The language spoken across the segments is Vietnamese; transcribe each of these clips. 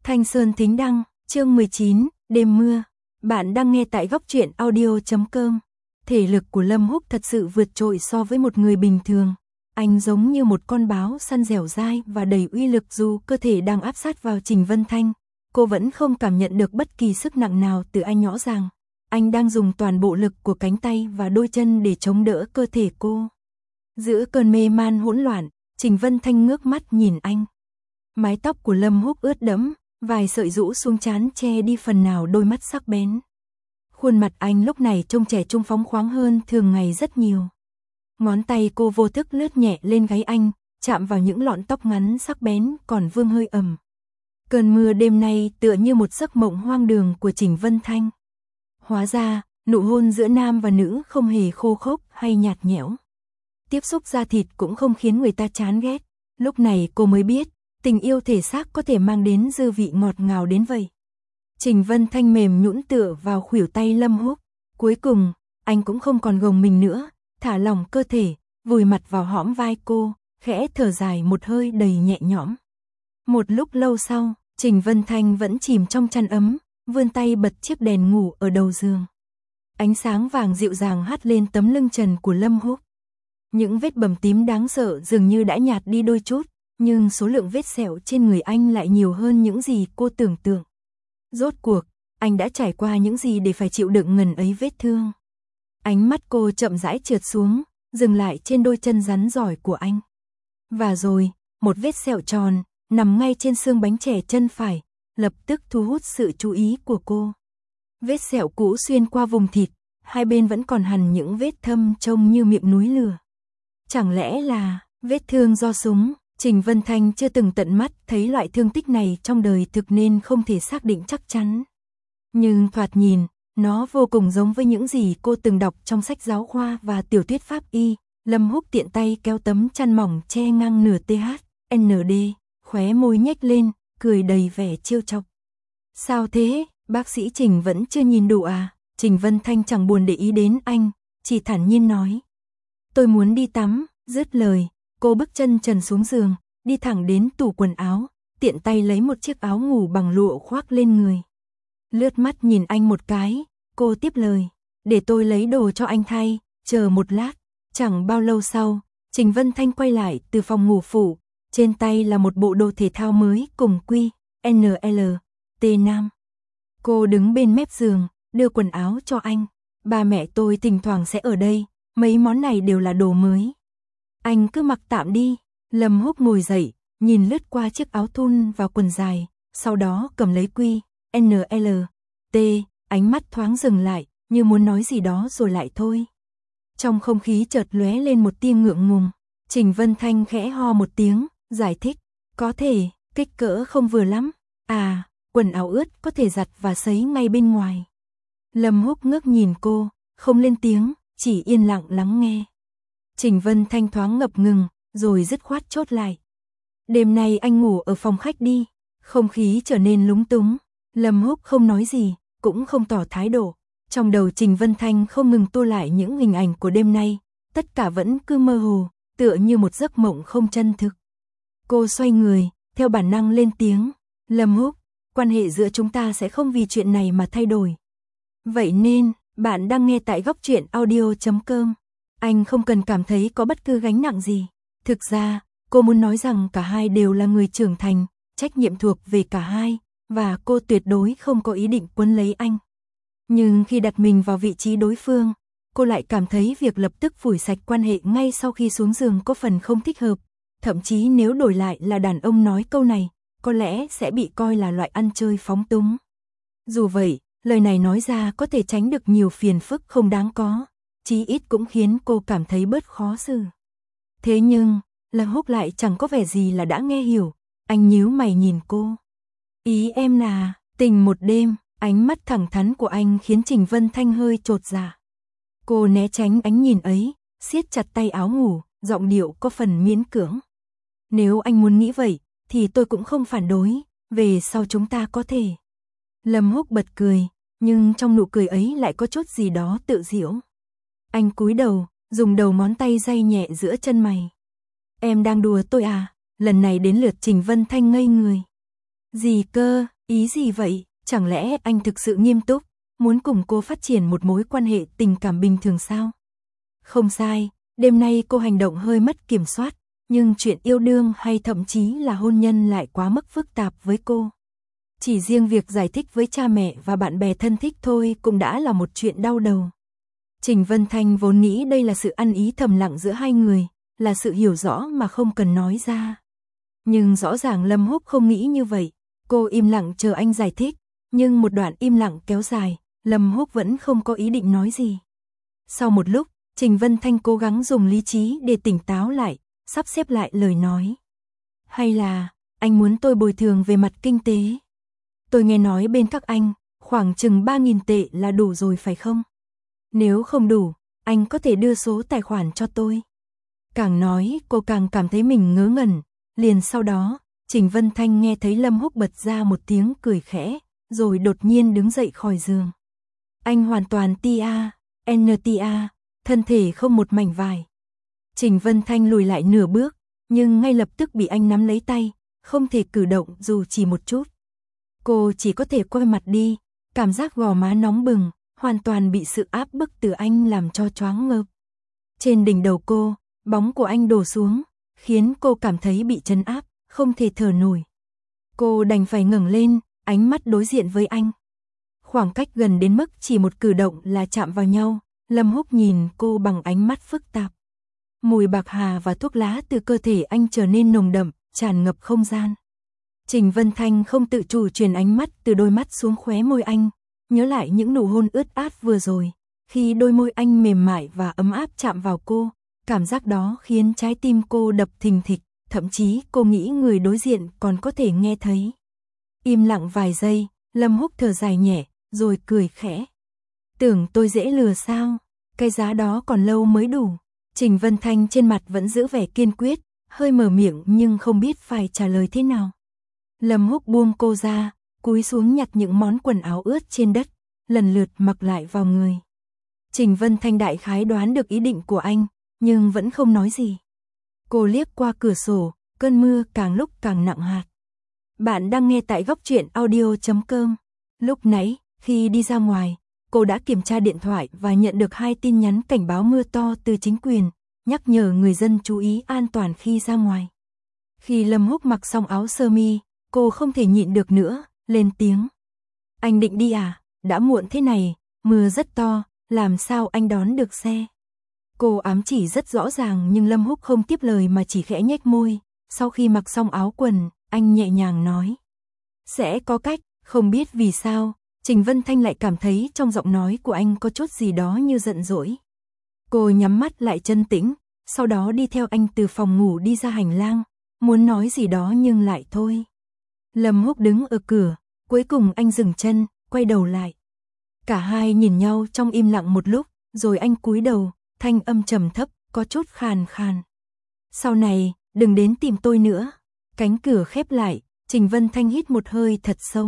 Thanh Sơn Thính Đăng, chương 19, đêm mưa. Bạn đang nghe tại góc truyện audio.com. Thể lực của Lâm Húc thật sự vượt trội so với một người bình thường. Anh giống như một con báo săn dẻo dai và đầy uy lực, dù cơ thể đang áp sát vào Trình Vân Thanh. Cô vẫn không cảm nhận được bất kỳ sức nặng nào từ anh, rõ ràng. Anh đang dùng toàn bộ lực của cánh tay và đôi chân để chống đỡ cơ thể cô. Giữa cơn mê man hỗn loạn, Trình Vân Thanh ngước mắt nhìn anh. Mái tóc của Lâm Húc ướt đẫm, vài sợi rũ xuống trán che đi phần nào đôi mắt sắc bén. Khuôn mặt anh lúc này trông trẻ trung phóng khoáng hơn thường ngày rất nhiều. Ngón tay cô vô thức lướt nhẹ lên gáy anh, chạm vào những lọn tóc ngắn sắc bén còn vương hơi ẩm. Cơn mưa đêm nay tựa như một giấc mộng hoang đường của Trình Vân Thanh. Hóa ra, nụ hôn giữa nam và nữ không hề khô khốc hay nhạt nhẽo. Tiếp xúc da thịt cũng không khiến người ta chán ghét. Lúc này cô mới biết, tình yêu thể xác có thể mang đến dư vị ngọt ngào đến vậy. Trình Vân Thanh mềm nhũn tựa vào khuỷu tay Lâm Húc. Cuối cùng, anh cũng không còn gồng mình nữa, thả lỏng cơ thể, vùi mặt vào hõm vai cô, khẽ thở dài một hơi đầy nhẹ nhõm. Một lúc lâu sau, Trình Vân Thanh vẫn chìm trong chăn ấm, vươn tay bật chiếc đèn ngủ ở đầu giường. Ánh sáng vàng dịu dàng hắt lên tấm lưng trần của Lâm Húc. Những vết bầm tím đáng sợ dường như đã nhạt đi đôi chút, nhưng số lượng vết sẹo trên người anh lại nhiều hơn những gì cô tưởng tượng. Rốt cuộc, anh đã trải qua những gì để phải chịu đựng ngần ấy vết thương. Ánh mắt cô chậm rãi trượt xuống, dừng lại trên đôi chân rắn giỏi của anh. Và rồi, một vết sẹo tròn, nằm ngay trên xương bánh chè chân phải, lập tức thu hút sự chú ý của cô. Vết sẹo cũ xuyên qua vùng thịt, hai bên vẫn còn hằn những vết thâm trông như miệng núi lửa. Chẳng lẽ là vết thương do súng? Trình Vân Thanh chưa từng tận mắt thấy loại thương tích này trong đời thực nên không thể xác định chắc chắn. Nhưng thoạt nhìn, nó vô cùng giống với những gì cô từng đọc trong sách giáo khoa và tiểu thuyết pháp y. Lâm Húc tiện tay kéo tấm chăn mỏng che ngang nửa THND, khóe môi nhếch lên, cười đầy vẻ trêu chọc. Sao thế, bác sĩ Trình vẫn chưa nhìn đủ à? Trình Vân Thanh chẳng buồn để ý đến anh, chỉ thản nhiên nói. Tôi muốn đi tắm. Dứt lời, cô bước chân trần xuống giường, đi thẳng đến tủ quần áo, tiện tay lấy một chiếc áo ngủ bằng lụa khoác lên người. Lướt mắt nhìn anh một cái, cô tiếp lời, để tôi lấy đồ cho anh thay, chờ một lát. Chẳng bao lâu sau, Trình Vân Thanh quay lại từ phòng ngủ phụ, trên tay là một bộ đồ thể thao mới cùng QNLT nam. Cô đứng bên mép giường, đưa quần áo cho anh. Ba mẹ tôi thỉnh thoảng sẽ ở đây, mấy món này đều là đồ mới. Anh cứ mặc tạm đi. Lâm Húc ngồi dậy, nhìn lướt qua chiếc áo thun và quần dài, sau đó cầm lấy QNLT, ánh mắt thoáng dừng lại, như muốn nói gì đó rồi lại thôi. Trong không khí chợt lóe lên một tia ngượng ngùng. Trình Vân Thanh khẽ ho một tiếng, giải thích, có thể, kích cỡ không vừa lắm. À, quần áo ướt có thể giặt và sấy ngay bên ngoài. Lâm Húc ngước nhìn cô, không lên tiếng, chỉ yên lặng lắng nghe. Trình Vân Thanh thoáng ngập ngừng, rồi dứt khoát chốt lại. Đêm nay anh ngủ ở phòng khách đi. Không khí trở nên lúng túng. Lâm Húc không nói gì, cũng không tỏ thái độ. Trong đầu Trình Vân Thanh không ngừng tô lại những hình ảnh của đêm nay. Tất cả vẫn cứ mơ hồ, tựa như một giấc mộng không chân thực. Cô xoay người, theo bản năng lên tiếng. Lâm Húc, quan hệ giữa chúng ta sẽ không vì chuyện này mà thay đổi. Vậy nên, bạn đang nghe tại góc truyện audio.com. Anh không cần cảm thấy có bất cứ gánh nặng gì. Thực ra, cô muốn nói rằng cả hai đều là người trưởng thành, trách nhiệm thuộc về cả hai, và cô tuyệt đối không có ý định quấn lấy anh. Nhưng khi đặt mình vào vị trí đối phương, cô lại cảm thấy việc lập tức phủi sạch quan hệ ngay sau khi xuống giường có phần không thích hợp. Thậm chí nếu đổi lại là đàn ông nói câu này, có lẽ sẽ bị coi là loại ăn chơi phóng túng. Dù vậy, lời này nói ra có thể tránh được nhiều phiền phức không đáng có. Chí ít cũng khiến cô cảm thấy bớt khó xử. Thế nhưng, Lâm Húc lại chẳng có vẻ gì là đã nghe hiểu. Anh nhíu mày nhìn cô. Ý em là, tình một đêm. Ánh mắt thẳng thắn của anh khiến Trình Vân Thanh hơi chột dạ. Cô né tránh ánh nhìn ấy, siết chặt tay áo ngủ, giọng điệu có phần miễn cưỡng. Nếu anh muốn nghĩ vậy, thì tôi cũng không phản đối. Về sau chúng ta có thể. Lâm Húc bật cười, nhưng trong nụ cười ấy lại có chút gì đó tự giễu. Anh cúi đầu, dùng đầu ngón tay day nhẹ giữa chân mày. Em đang đùa tôi à? Lần này đến lượt Trình Vân Thanh ngây người. Gì cơ? Ý gì vậy, chẳng lẽ anh thực sự nghiêm túc, muốn cùng cô phát triển một mối quan hệ tình cảm bình thường sao? Không sai, đêm nay cô hành động hơi mất kiểm soát, nhưng chuyện yêu đương hay thậm chí là hôn nhân lại quá mức phức tạp với cô. Chỉ riêng việc giải thích với cha mẹ và bạn bè thân thích thôi cũng đã là một chuyện đau đầu. Trình Vân Thanh vốn nghĩ đây là sự ăn ý thầm lặng giữa hai người, là sự hiểu rõ mà không cần nói ra. Nhưng rõ ràng Lâm Húc không nghĩ như vậy, cô im lặng chờ anh giải thích, nhưng một đoạn im lặng kéo dài, Lâm Húc vẫn không có ý định nói gì. Sau một lúc, Trình Vân Thanh cố gắng dùng lý trí để tỉnh táo lại, sắp xếp lại lời nói. Hay là, anh muốn tôi bồi thường về mặt kinh tế? Tôi nghe nói bên các anh, khoảng chừng 3.000 tệ là đủ rồi phải không? Nếu không đủ, anh có thể đưa số tài khoản cho tôi. Càng nói, cô càng cảm thấy mình ngớ ngẩn. Liền sau đó, Trình Vân Thanh nghe thấy Lâm Húc bật ra một tiếng cười khẽ, rồi đột nhiên đứng dậy khỏi giường. Anh hoàn toàn NTA, thân thể không một mảnh vải. Trình Vân Thanh lùi lại nửa bước, nhưng ngay lập tức bị anh nắm lấy tay, không thể cử động dù chỉ một chút. Cô chỉ có thể quay mặt đi, cảm giác gò má nóng bừng, hoàn toàn bị sự áp bức từ anh làm cho choáng ngợp. Trên đỉnh đầu cô, bóng của anh đổ xuống, khiến cô cảm thấy bị trấn áp, không thể thở nổi. Cô đành phải ngẩng lên, ánh mắt đối diện với anh. Khoảng cách gần đến mức chỉ một cử động là chạm vào nhau, Lâm Húc nhìn cô bằng ánh mắt phức tạp. Mùi bạc hà và thuốc lá từ cơ thể anh trở nên nồng đậm, tràn ngập không gian. Trình Vân Thanh không tự chủ chuyển ánh mắt từ đôi mắt xuống khóe môi anh, nhớ lại những nụ hôn ướt át vừa rồi, khi đôi môi anh mềm mại và ấm áp chạm vào cô, cảm giác đó khiến trái tim cô đập thình thịch, thậm chí cô nghĩ người đối diện còn có thể nghe thấy. Im lặng vài giây, Lâm Húc thở dài nhẹ, rồi cười khẽ. Tưởng tôi dễ lừa sao? Cái giá đó còn lâu mới đủ. Trình Vân Thanh trên mặt vẫn giữ vẻ kiên quyết, hơi mở miệng nhưng không biết phải trả lời thế nào. Lâm Húc buông cô ra, cúi xuống nhặt những món quần áo ướt trên đất, lần lượt mặc lại vào người. Trình Vân Thanh đại khái đoán được ý định của anh, nhưng vẫn không nói gì. Cô liếc qua cửa sổ, cơn mưa càng lúc càng nặng hạt. Bạn đang nghe tại góc truyện audio.com. Lúc nãy, khi đi ra ngoài, cô đã kiểm tra điện thoại và nhận được 2 tin nhắn cảnh báo mưa to từ chính quyền, nhắc nhở người dân chú ý an toàn khi ra ngoài. Khi Lâm Húc mặc xong áo sơ mi, cô không thể nhịn được nữa, lên tiếng. Anh định đi à? Đã muộn thế này, mưa rất to, làm sao anh đón được xe? Cô ám chỉ rất rõ ràng nhưng Lâm Húc không tiếp lời mà chỉ khẽ nhếch môi. Sau khi mặc xong áo quần, anh nhẹ nhàng nói. Sẽ có cách, không biết vì sao, Trình Vân Thanh lại cảm thấy trong giọng nói của anh có chút gì đó như giận dỗi. Cô nhắm mắt lại trấn tĩnh, sau đó đi theo anh từ phòng ngủ đi ra hành lang, muốn nói gì đó nhưng lại thôi. Lâm Húc đứng ở cửa, cuối cùng anh dừng chân, quay đầu lại. Cả hai nhìn nhau trong im lặng một lúc, rồi anh cúi đầu, thanh âm trầm thấp, có chút khàn khàn. Sau này, đừng đến tìm tôi nữa. Cánh cửa khép lại, Trình Vân Thanh hít một hơi thật sâu.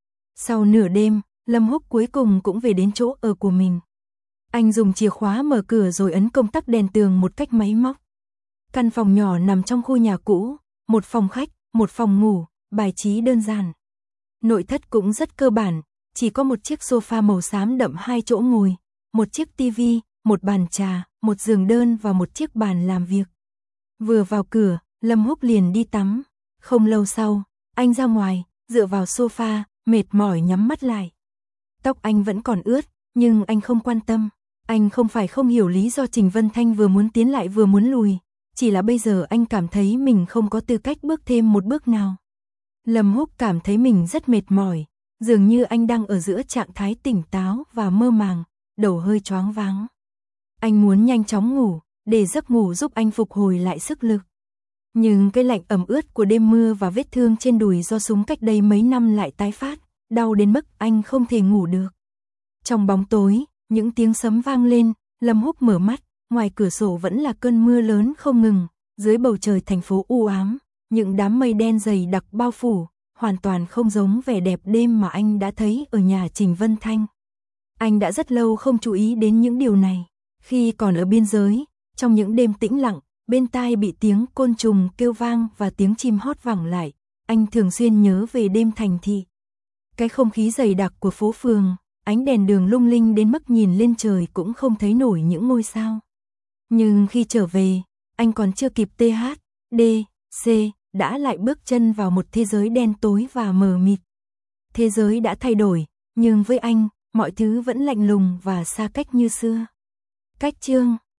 Sau nửa đêm, Lâm Húc cuối cùng cũng về đến chỗ ở của mình. Anh dùng chìa khóa mở cửa rồi ấn công tắc đèn tường một cách máy móc. Căn phòng nhỏ nằm trong khu nhà cũ, một phòng khách, một phòng ngủ, bài trí đơn giản. Nội thất cũng rất cơ bản, chỉ có một chiếc sofa màu xám đậm 2 chỗ ngồi, một chiếc tivi, một bàn trà, một giường đơn và một chiếc bàn làm việc. Vừa vào cửa, Lâm Húc liền đi tắm. Không lâu sau, anh ra ngoài, dựa vào sofa, mệt mỏi nhắm mắt lại. Tóc anh vẫn còn ướt, nhưng anh không quan tâm. Anh không phải không hiểu lý do Trình Vân Thanh vừa muốn tiến lại vừa muốn lùi, chỉ là bây giờ anh cảm thấy mình không có tư cách bước thêm một bước nào. Lâm Húc cảm thấy mình rất mệt mỏi, dường như anh đang ở giữa trạng thái tỉnh táo và mơ màng, đầu hơi choáng váng. Anh muốn nhanh chóng ngủ, để giấc ngủ giúp anh phục hồi lại sức lực. Nhưng cái lạnh ẩm ướt của đêm mưa và vết thương trên đùi do súng cách đây mấy năm lại tái phát, đau đến mức anh không thể ngủ được. Trong bóng tối, những tiếng sấm vang lên, Lâm Húc mở mắt, ngoài cửa sổ vẫn là cơn mưa lớn không ngừng, dưới bầu trời thành phố u ám, những đám mây đen dày đặc bao phủ, hoàn toàn không giống vẻ đẹp đêm mà anh đã thấy ở nhà Trình Vân Thanh. Anh đã rất lâu không chú ý đến những điều này. Khi còn ở biên giới, trong những đêm tĩnh lặng, bên tai bị tiếng côn trùng kêu vang và tiếng chim hót vẳng lại, anh thường xuyên nhớ về đêm thành thị. cái không khí dày đặc của phố phường, ánh đèn đường lung linh đến mức nhìn lên trời cũng không thấy nổi những ngôi sao. Nhưng khi trở về, anh còn chưa kịp TH, D, C, đã lại bước chân vào một thế giới đen tối và mờ mịt. Thế giới đã thay đổi, nhưng với anh, mọi thứ vẫn lạnh lùng và xa cách như xưa. Cách chương